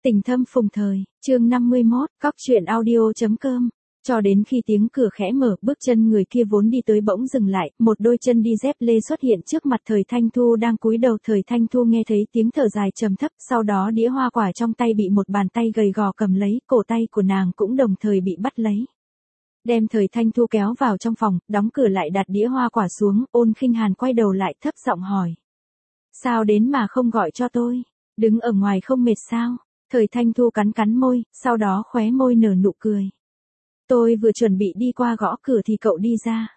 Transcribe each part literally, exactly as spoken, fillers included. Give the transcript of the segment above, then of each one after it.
Tình thâm phùng thời, chương năm mươi mốt, cóc truyện audio.com. Cho đến khi tiếng cửa khẽ mở, bước chân người kia vốn đi tới bỗng dừng lại, một đôi chân đi dép lê xuất hiện trước mặt Thời Thanh Thu đang cúi đầu. Thời Thanh Thu nghe thấy tiếng thở dài trầm thấp, sau đó đĩa hoa quả trong tay bị một bàn tay gầy gò cầm lấy, cổ tay của nàng cũng đồng thời bị bắt lấy. Đem Thời Thanh Thu kéo vào trong phòng, đóng cửa lại, đặt đĩa hoa quả xuống. Ôn Khinh Hàn quay đầu lại thấp giọng hỏi: sao đến mà không gọi cho tôi? Đứng ở ngoài không mệt sao? Thời Thanh Thu cắn cắn môi, sau đó khóe môi nở nụ cười. Tôi vừa chuẩn bị đi qua gõ cửa thì cậu đi ra.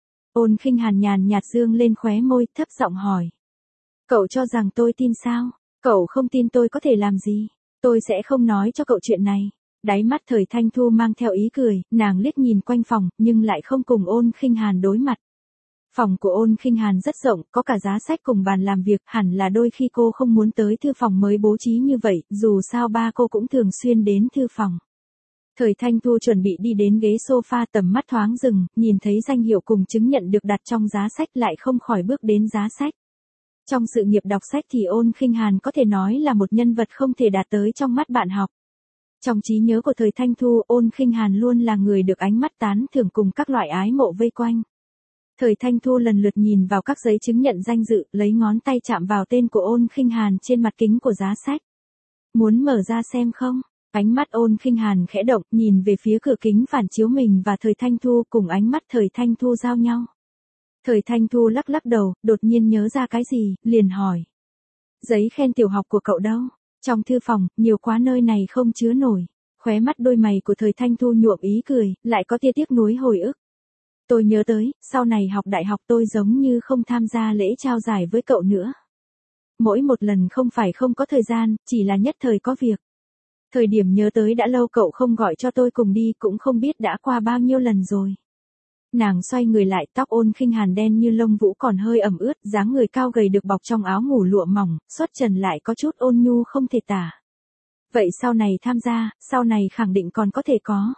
Ôn Khinh Hàn nhàn nhạt dương lên khóe môi, thấp giọng hỏi: cậu cho rằng tôi tin sao? Cậu không tin tôi có thể làm gì? Tôi sẽ không nói cho cậu chuyện này. Đáy mắt Thời Thanh Thu mang theo ý cười, nàng liếc nhìn quanh phòng, nhưng lại không cùng Ôn Khinh Hàn đối mặt. Phòng của Ôn Khinh Hàn rất rộng, có cả giá sách cùng bàn làm việc, hẳn là đôi khi cô không muốn tới thư phòng mới bố trí như vậy, dù sao ba cô cũng thường xuyên đến thư phòng. Thời Thanh Thu chuẩn bị đi đến ghế sofa, tầm mắt thoáng dừng, nhìn thấy danh hiệu cùng chứng nhận được đặt trong giá sách, lại không khỏi bước đến giá sách. Trong sự nghiệp đọc sách thì Ôn Khinh Hàn có thể nói là một nhân vật không thể đạt tới trong mắt bạn học. Trong trí nhớ của Thời Thanh Thu, Ôn Khinh Hàn luôn là người được ánh mắt tán thưởng cùng các loại ái mộ vây quanh. Thời Thanh Thu lần lượt nhìn vào các giấy chứng nhận danh dự, lấy ngón tay chạm vào tên của Ôn Khinh Hàn trên mặt kính của giá sách. Muốn mở ra xem không? Ánh mắt Ôn Khinh Hàn khẽ động, nhìn về phía cửa kính phản chiếu mình và Thời Thanh Thu, cùng ánh mắt Thời Thanh Thu giao nhau. Thời Thanh Thu lắc lắc đầu, đột nhiên nhớ ra cái gì, liền hỏi: giấy khen tiểu học của cậu đâu? Trong thư phòng, nhiều quá nơi này không chứa nổi. Khóe mắt đôi mày của Thời Thanh Thu nhuộm ý cười, lại có tia tiếc nuối hồi ức. Tôi nhớ tới, sau này học đại học tôi giống như không tham gia lễ trao giải với cậu nữa. Mỗi một lần không phải không có thời gian, chỉ là nhất thời có việc. Thời điểm nhớ tới đã lâu cậu không gọi cho tôi cùng đi, cũng không biết đã qua bao nhiêu lần rồi. Nàng xoay người lại, tóc Ôn Khinh Hàn đen như lông vũ còn hơi ẩm ướt, dáng người cao gầy được bọc trong áo ngủ lụa mỏng, xuất trần lại có chút ôn nhu không thể tả. Vậy sau này tham gia, sau này khẳng định còn có thể có.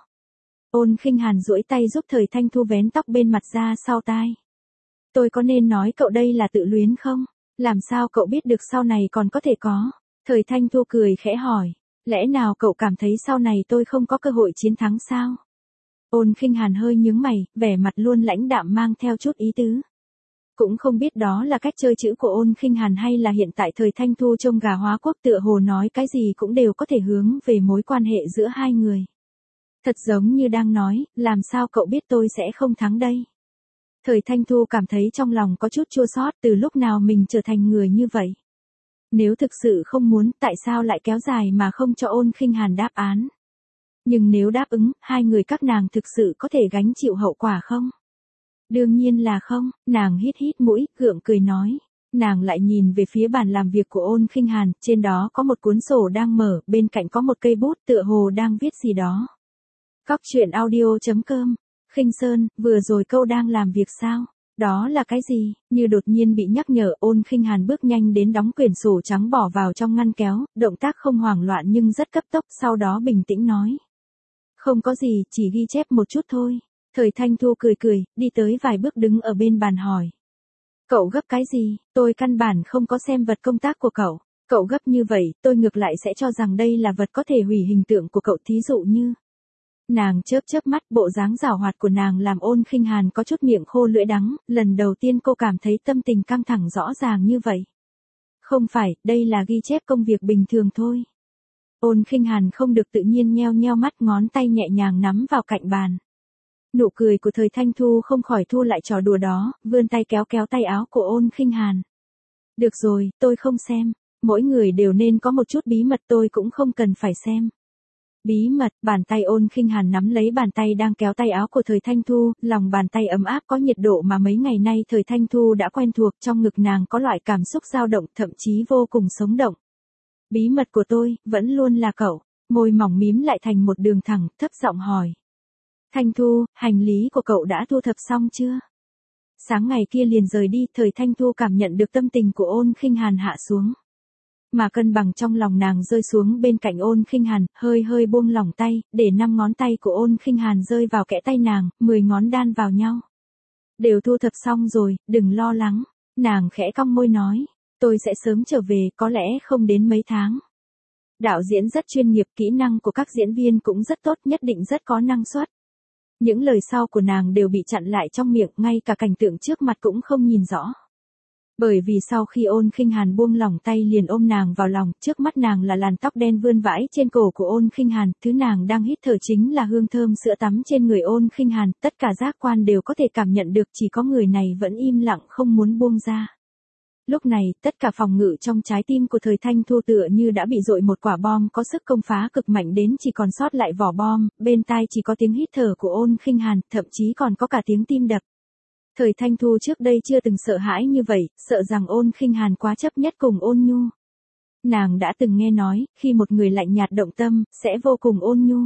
Ôn Khinh Hàn duỗi tay giúp Thời Thanh Thu vén tóc bên mặt ra sau tai. Tôi có nên nói cậu đây là tự luyến không? Làm sao cậu biết được sau này còn có thể có? Thời Thanh Thu cười khẽ hỏi: lẽ nào cậu cảm thấy sau này tôi không có cơ hội chiến thắng sao? Ôn Khinh Hàn hơi nhướng mày, vẻ mặt luôn lãnh đạm mang theo chút ý tứ. Cũng không biết đó là cách chơi chữ của Ôn Khinh Hàn hay là hiện tại Thời Thanh Thu trông gà hóa quốc, tựa hồ nói cái gì cũng đều có thể hướng về mối quan hệ giữa hai người. Thật giống như đang nói, làm sao cậu biết tôi sẽ không thắng đây? Thời Thanh Thu cảm thấy trong lòng có chút chua xót, từ lúc nào mình trở thành người như vậy? Nếu thực sự không muốn, tại sao lại kéo dài mà không cho Ôn Khinh Hàn đáp án? Nhưng nếu đáp ứng, hai người các nàng thực sự có thể gánh chịu hậu quả không? Đương nhiên là không. Nàng hít hít mũi, gượng cười nói. Nàng lại nhìn về phía bàn làm việc của Ôn Khinh Hàn, trên đó có một cuốn sổ đang mở, bên cạnh có một cây bút, tựa hồ đang viết gì đó. Cóc truyện audio.com. Khinh Sơn, vừa rồi câu đang làm việc sao? Đó là cái gì? Như đột nhiên bị nhắc nhở, Ôn Khinh Hàn bước nhanh đến đóng quyển sổ trắng bỏ vào trong ngăn kéo, động tác không hoảng loạn nhưng rất cấp tốc, sau đó bình tĩnh nói: không có gì, chỉ ghi chép một chút thôi. Thời Thanh Thu cười cười, đi tới vài bước đứng ở bên bàn hỏi: cậu gấp cái gì? Tôi căn bản không có xem vật công tác của cậu. Cậu gấp như vậy, tôi ngược lại sẽ cho rằng đây là vật có thể hủy hình tượng của cậu, thí dụ như... Nàng chớp chớp mắt, bộ dáng giảo hoạt của nàng làm Ôn Khinh Hàn có chút miệng khô lưỡi đắng, lần đầu tiên cô cảm thấy tâm tình căng thẳng rõ ràng như vậy. Không phải, đây là ghi chép công việc bình thường thôi. Ôn Khinh Hàn không được tự nhiên nheo nheo mắt, ngón tay nhẹ nhàng nắm vào cạnh bàn. Nụ cười của Thời Thanh Thu không khỏi thu lại trò đùa đó, vươn tay kéo kéo tay áo của Ôn Khinh Hàn. Được rồi, tôi không xem. Mỗi người đều nên có một chút bí mật, tôi cũng không cần phải xem. Bí mật? Bàn tay Ôn Khinh Hàn nắm lấy bàn tay đang kéo tay áo của Thời Thanh Thu, lòng bàn tay ấm áp có nhiệt độ mà mấy ngày nay Thời Thanh Thu đã quen thuộc, trong ngực nàng có loại cảm xúc dao động, thậm chí vô cùng sống động. Bí mật của tôi, vẫn luôn là cậu. Môi mỏng mím lại thành một đường thẳng, thấp giọng hỏi. Thanh Thu, hành lý của cậu đã thu thập xong chưa? Sáng ngày kia liền rời đi, Thời Thanh Thu cảm nhận được tâm tình của Ôn Khinh Hàn hạ xuống. Mà cân bằng trong lòng nàng rơi xuống bên cạnh Ôn Khinh Hàn, hơi hơi buông lỏng tay, để năm ngón tay của Ôn Khinh Hàn rơi vào kẽ tay nàng, mười ngón đan vào nhau. Đều thu thập xong rồi, đừng lo lắng. Nàng khẽ cong môi nói. Tôi sẽ sớm trở về, có lẽ không đến mấy tháng. Đạo diễn rất chuyên nghiệp, kỹ năng của các diễn viên cũng rất tốt, nhất định rất có năng suất. Những lời sau của nàng đều bị chặn lại trong miệng, ngay cả cảnh tượng trước mặt cũng không nhìn rõ. Bởi vì sau khi Ôn Khinh Hàn buông lỏng tay liền ôm nàng vào lòng, trước mắt nàng là làn tóc đen vươn vãi trên cổ của Ôn Khinh Hàn, thứ nàng đang hít thở chính là hương thơm sữa tắm trên người Ôn Khinh Hàn, tất cả giác quan đều có thể cảm nhận được, chỉ có người này vẫn im lặng không muốn buông ra. Lúc này, tất cả phòng ngự trong trái tim của Thời Thanh Thu tựa như đã bị dội một quả bom có sức công phá cực mạnh đến chỉ còn sót lại vỏ bom, bên tai chỉ có tiếng hít thở của Ôn Khinh Hàn, thậm chí còn có cả tiếng tim đập. Thời Thanh Thu trước đây chưa từng sợ hãi như vậy, sợ rằng Ôn Khinh Hàn quá chấp nhất cùng Ôn Nhu. Nàng đã từng nghe nói, khi một người lạnh nhạt động tâm, sẽ vô cùng ôn nhu.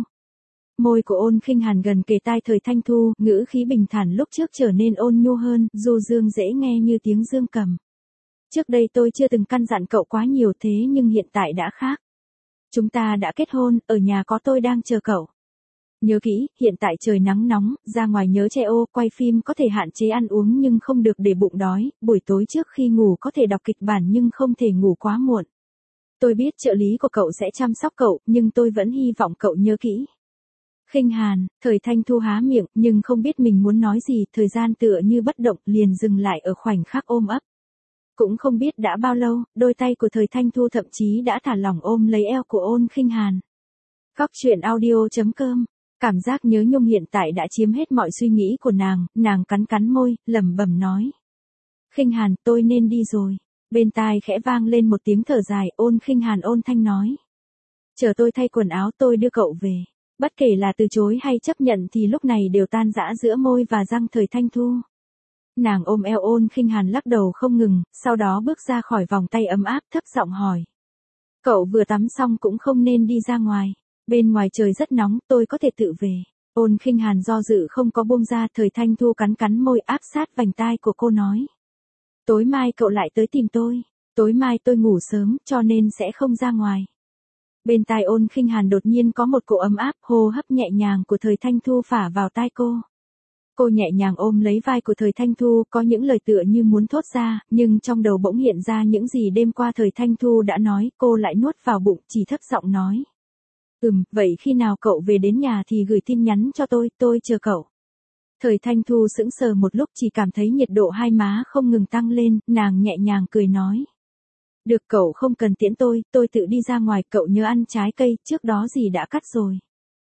Môi của Ôn Khinh Hàn gần kề tai Thời Thanh Thu, ngữ khí bình thản lúc trước trở nên ôn nhu hơn, du dương dễ nghe như tiếng dương cầm. Trước đây tôi chưa từng căn dặn cậu quá nhiều thế nhưng hiện tại đã khác. Chúng ta đã kết hôn, ở nhà có tôi đang chờ cậu. Nhớ kỹ, hiện tại trời nắng nóng, ra ngoài nhớ che ô, quay phim có thể hạn chế ăn uống nhưng không được để bụng đói, buổi tối trước khi ngủ có thể đọc kịch bản nhưng không thể ngủ quá muộn. Tôi biết trợ lý của cậu sẽ chăm sóc cậu, nhưng tôi vẫn hy vọng cậu nhớ kỹ. Khinh Hàn, Thời Thanh Thu há miệng, nhưng không biết mình muốn nói gì, thời gian tựa như bất động, liền dừng lại ở khoảnh khắc ôm ấp. Cũng không biết đã bao lâu, đôi tay của Thời Thanh Thu thậm chí đã thả lỏng ôm lấy eo của Ôn Khinh Hàn. Cóc truyện audio chấm com. Cảm giác nhớ nhung hiện tại đã chiếm hết mọi suy nghĩ của nàng, nàng cắn cắn môi, lẩm bẩm nói. Khinh Hàn, tôi nên đi rồi. Bên tai khẽ vang lên một tiếng thở dài, Ôn Khinh Hàn ôn thanh nói. Chờ tôi thay quần áo tôi đưa cậu về. Bất kể là từ chối hay chấp nhận thì lúc này đều tan rã giữa môi và răng Thời Thanh Thu. Nàng ôm eo Ôn Khinh Hàn lắc đầu không ngừng, sau đó bước ra khỏi vòng tay ấm áp thấp giọng hỏi. Cậu vừa tắm xong cũng không nên đi ra ngoài. Bên ngoài trời rất nóng, tôi có thể tự về. Ôn Khinh Hàn do dự không có buông ra, Thời Thanh Thu cắn cắn môi áp sát vành tai của cô nói. Tối mai cậu lại tới tìm tôi. Tối mai tôi ngủ sớm, cho nên sẽ không ra ngoài. Bên tai Ôn Khinh Hàn đột nhiên có một cỗ ấm áp, hô hấp nhẹ nhàng của Thời Thanh Thu phả vào tai cô. Cô nhẹ nhàng ôm lấy vai của Thời Thanh Thu, có những lời tựa như muốn thốt ra, nhưng trong đầu bỗng hiện ra những gì đêm qua Thời Thanh Thu đã nói, cô lại nuốt vào bụng, chỉ thấp giọng nói. Ừm, vậy khi nào cậu về đến nhà thì gửi tin nhắn cho tôi, tôi chờ cậu. Thời Thanh Thu sững sờ một lúc chỉ cảm thấy nhiệt độ hai má không ngừng tăng lên, nàng nhẹ nhàng cười nói. Được, cậu không cần tiễn tôi, tôi tự đi ra ngoài, cậu nhớ ăn trái cây, trước đó gì đã cắt rồi.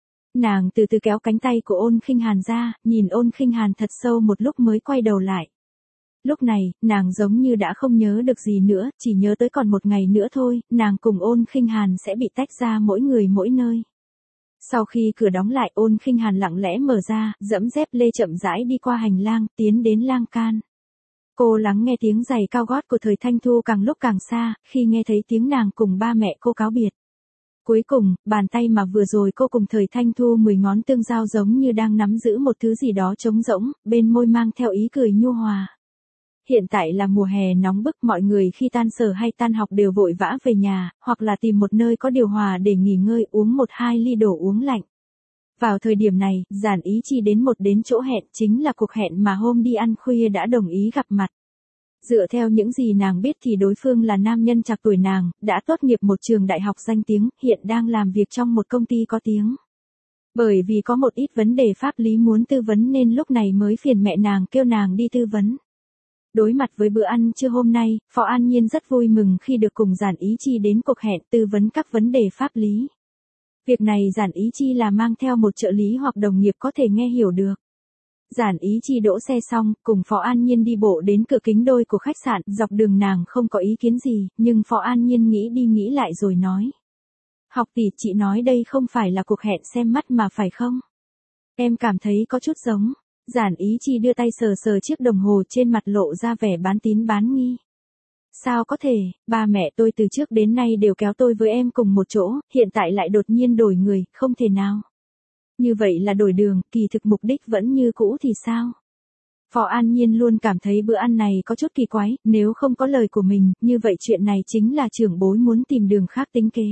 Nàng từ từ kéo cánh tay của Ôn Khinh Hàn ra, nhìn Ôn Khinh Hàn thật sâu một lúc mới quay đầu lại. Lúc này, nàng giống như đã không nhớ được gì nữa, chỉ nhớ tới còn một ngày nữa thôi, nàng cùng Ôn Khinh Hàn sẽ bị tách ra mỗi người mỗi nơi. Sau khi cửa đóng lại, Ôn Khinh Hàn lặng lẽ mở ra, dẫm dép lê chậm rãi đi qua hành lang, tiến đến lan can. Cô lắng nghe tiếng giày cao gót của Thời Thanh Thu càng lúc càng xa, khi nghe thấy tiếng nàng cùng ba mẹ cô cáo biệt. Cuối cùng, bàn tay mà vừa rồi cô cùng Thời Thanh Thu mười ngón tương giao giống như đang nắm giữ một thứ gì đó trống rỗng, bên môi mang theo ý cười nhu hòa. Hiện tại là mùa hè nóng bức, mọi người khi tan sở hay tan học đều vội vã về nhà, hoặc là tìm một nơi có điều hòa để nghỉ ngơi, uống một hai ly đồ uống lạnh. Vào thời điểm này, Giản Ý Chi đến một đến chỗ hẹn, chính là cuộc hẹn mà hôm đi ăn khuya đã đồng ý gặp mặt. Dựa theo những gì nàng biết thì đối phương là nam nhân trạc tuổi nàng, đã tốt nghiệp một trường đại học danh tiếng, hiện đang làm việc trong một công ty có tiếng. Bởi vì có một ít vấn đề pháp lý muốn tư vấn nên lúc này mới phiền mẹ nàng kêu nàng đi tư vấn. Đối mặt với bữa ăn trưa hôm nay, Phó An Nhiên rất vui mừng khi được cùng Giản Ý Chi đến cuộc hẹn tư vấn các vấn đề pháp lý. Việc này Giản Ý Chi là mang theo một trợ lý hoặc đồng nghiệp có thể nghe hiểu được. Giản Ý Chi đỗ xe xong, cùng Phó An Nhiên đi bộ đến cửa kính đôi của khách sạn, dọc đường nàng không có ý kiến gì, nhưng Phó An Nhiên nghĩ đi nghĩ lại rồi nói. Học tỷ, chị nói đây không phải là cuộc hẹn xem mắt mà phải không? Em cảm thấy có chút giống. Giản Ý Chi đưa tay sờ sờ chiếc đồng hồ trên mặt lộ ra vẻ bán tín bán nghi. Sao có thể, ba mẹ tôi từ trước đến nay đều kéo tôi với em cùng một chỗ, hiện tại lại đột nhiên đổi người, không thể nào. Như vậy là đổi đường, kỳ thực mục đích vẫn như cũ thì sao? Phó An Nhiên luôn cảm thấy bữa ăn này có chút kỳ quái, nếu không có lời của mình, như vậy chuyện này chính là trưởng bối muốn tìm đường khác tính kế.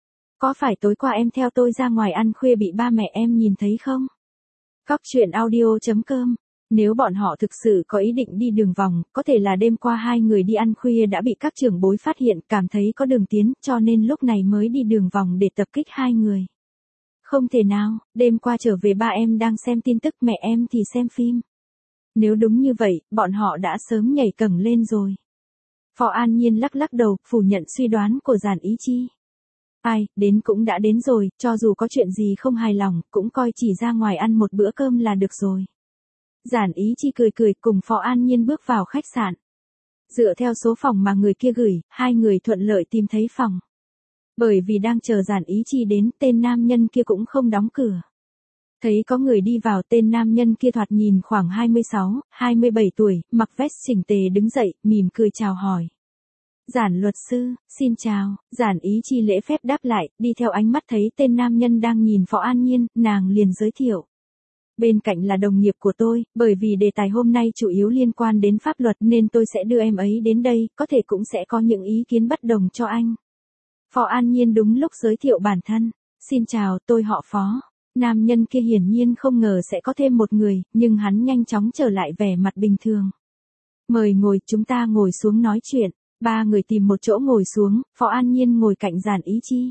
Có phải tối qua em theo tôi ra ngoài ăn khuya bị ba mẹ em nhìn thấy không? Cóc truyện audio chấm com Nếu bọn họ thực sự có ý định đi đường vòng, có thể là đêm qua hai người đi ăn khuya đã bị các trưởng bối phát hiện, cảm thấy có đường tiến, cho nên lúc này mới đi đường vòng để tập kích hai người. Không thể nào, đêm qua trở về ba em đang xem tin tức, mẹ em thì xem phim. Nếu đúng như vậy, bọn họ đã sớm nhảy cẫng lên rồi. Phó An Nhiên lắc lắc đầu, phủ nhận suy đoán của Giản Ý Chi. Ai, đến cũng đã đến rồi, cho dù có chuyện gì không hài lòng, cũng coi chỉ ra ngoài ăn một bữa cơm là được rồi. Giản Ý Chi cười cười cùng Phó An Nhiên bước vào khách sạn. Dựa theo số phòng mà người kia gửi, hai người thuận lợi tìm thấy phòng. Bởi vì đang chờ Giản Ý Chi đến, tên nam nhân kia cũng không đóng cửa. Thấy có người đi vào, tên nam nhân kia thoạt nhìn khoảng hai mươi sáu, hai mươi bảy tuổi, mặc vest chỉnh tề đứng dậy, mỉm cười chào hỏi. Giản luật sư, xin chào, Giản Ý Chi lễ phép đáp lại, đi theo ánh mắt thấy tên nam nhân đang nhìn Phó An Nhiên, nàng liền giới thiệu. Bên cạnh là đồng nghiệp của tôi, bởi vì đề tài hôm nay chủ yếu liên quan đến pháp luật nên tôi sẽ đưa em ấy đến đây, có thể cũng sẽ có những ý kiến bất đồng cho anh. Phó An Nhiên đúng lúc giới thiệu bản thân. Xin chào, tôi họ Phó. Nam nhân kia hiển nhiên không ngờ sẽ có thêm một người, nhưng hắn nhanh chóng trở lại vẻ mặt bình thường. Mời ngồi, chúng ta ngồi xuống nói chuyện. Ba người tìm một chỗ ngồi xuống, Phó An Nhiên ngồi cạnh Giản Ý Chi.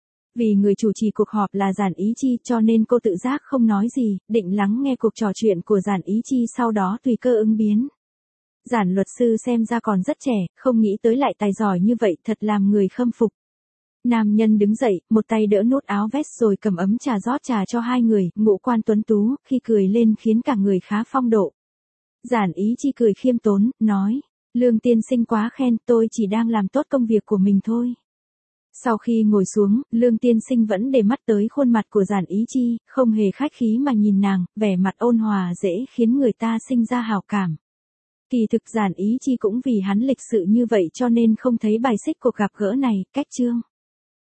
Vì người chủ trì cuộc họp là Giản Ý Chi cho nên cô tự giác không nói gì, định lắng nghe cuộc trò chuyện của Giản Ý Chi sau đó tùy cơ ứng biến. Giản luật sư xem ra còn rất trẻ, không nghĩ tới lại tài giỏi như vậy, thật làm người khâm phục. Nam nhân đứng dậy, một tay đỡ nút áo vest rồi cầm ấm trà rót trà cho hai người, ngũ quan tuấn tú, khi cười lên khiến cả người khá phong độ. Giản Ý Chi cười khiêm tốn, nói, Lương tiên sinh quá khen, tôi chỉ đang làm tốt công việc của mình thôi. Sau khi ngồi xuống, Lương tiên sinh vẫn để mắt tới khuôn mặt của Giản Ý Chi, không hề khách khí mà nhìn nàng, vẻ mặt ôn hòa dễ khiến người ta sinh ra hảo cảm. Kỳ thực Giản Ý Chi cũng vì hắn lịch sự như vậy cho nên không thấy bài xích cuộc gặp gỡ này, cách chương.